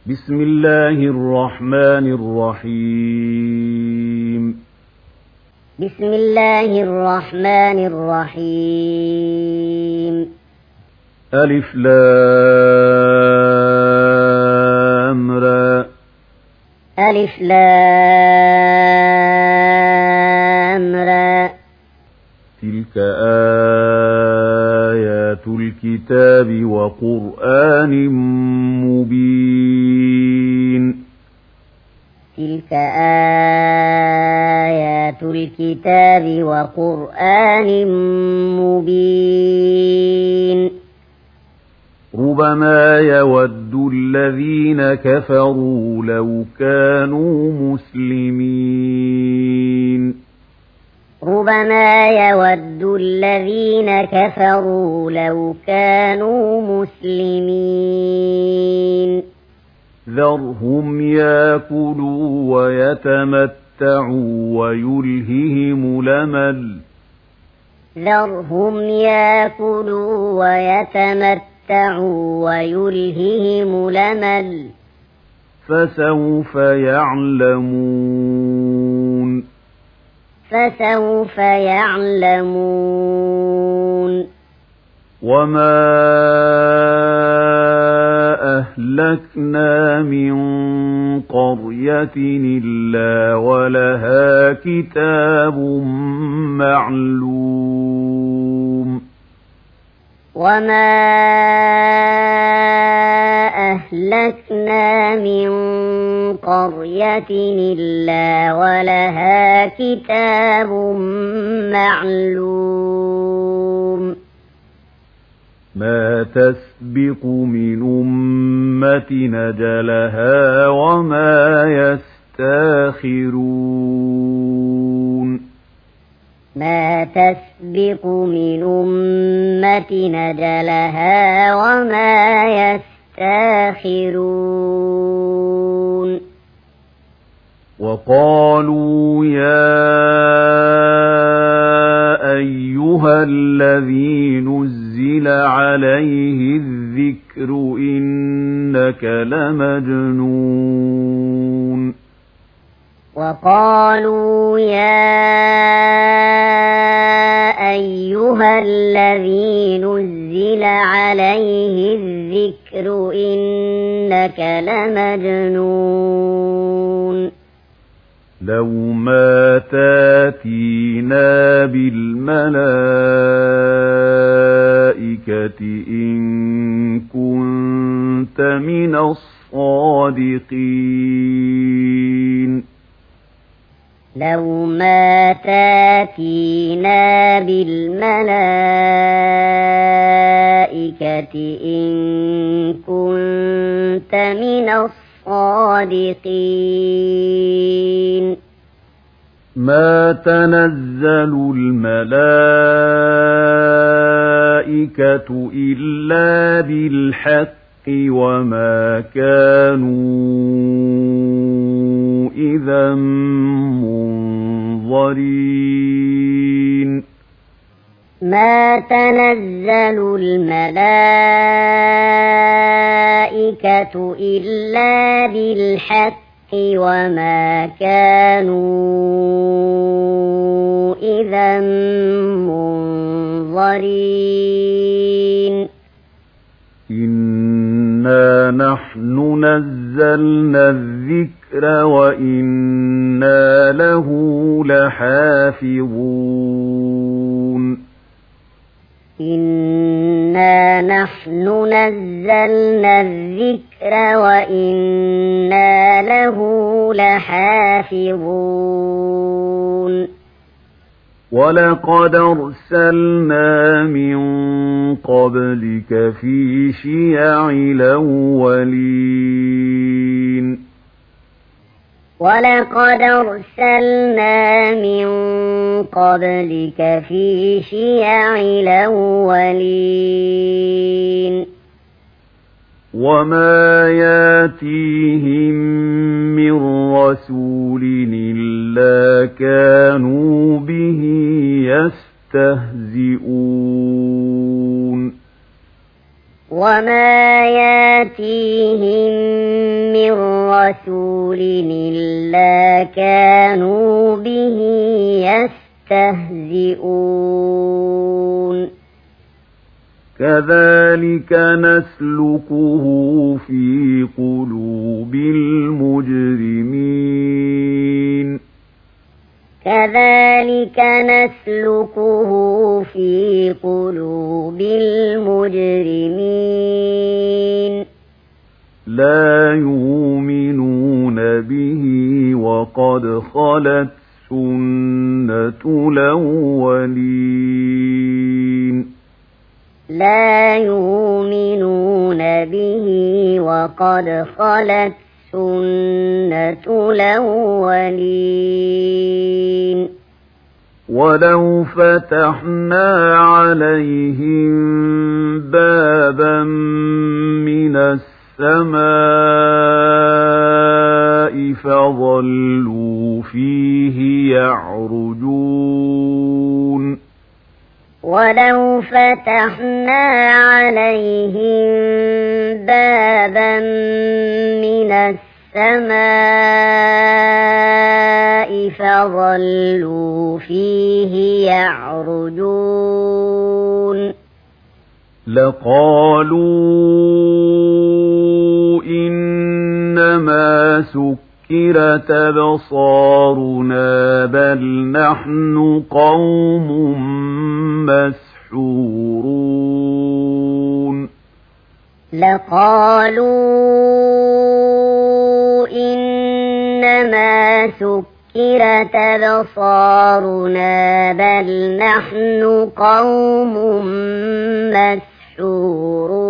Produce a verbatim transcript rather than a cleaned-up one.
بسم الله الرحمن الرحيم بسم الله الرحمن الرحيم ألف لام را ألف لام را تلك آيات الكتاب وقرآن مبين تلك آيات الكتاب وقرآن مبين ربما يود الذين كفروا لو كانوا مسلمين ربما يود الذين كفروا لو كانوا مسلمين ذرهم ياكلوا ويتمتعوا ويلههم الأمل ذرهم ياكلوا ويتمتعوا ويلههم الأمل فسوف يعلمون فسوف يعلمون وما أهلكنا من قرية إلا ولها كتاب معلوم وما أهلكنا من قرية إلا ولها كتاب معلوم ما تسبق من أمة نجلها وما يستاخرون ما تسبق من أمة نجلها وما يستاخرون وقالوا يا أيها الذي نزل عليه الذكر إنك لمجنون وقالوا يا أيها الذي نزل عليه الذكر إنك لمجنون لو ما تاتينا بالملائكة إن كنت من الصادقين لو ما تاتينا بالملائكة إن كنت من الصادقين ما تنزل الملائكة إلا بالحق وما كانوا إذا منظرين ما تنزل الملائكة إلا بالحق وما كانوا إذا منظرين إنا نحن نزلنا الذكر وإنا له لحافظون إنا نحن نزلنا الذكر وإنا له لحافظون ولقد أرسلنا من قبلك في شيع الأولين ولقد أرسلنا من قبلك في شيع الأولين وما ياتيهم من رسول إلا كانوا به يستهزئون وما ياتيهم من من رسول إلا كانوا به يستهزئون كذلك نسلكه في قلوب المجرمين كذلك نسلكه في قلوب المجرمين لا يؤمنون به وقد خلت سنة الأولين لا يؤمنون به وقد خلت سنة الأولين ولو فتحنا عليهم بابا من السماء فظلوا فيه يعرجون ولو فتحنا عليهم بابا من السماء فظلوا فيه يعرجون لقالوا إنما سكرت أبصارنا بل نحن قوم مسحورون لقالوا إنما سكرت أبصارنا بل نحن قوم مسحورون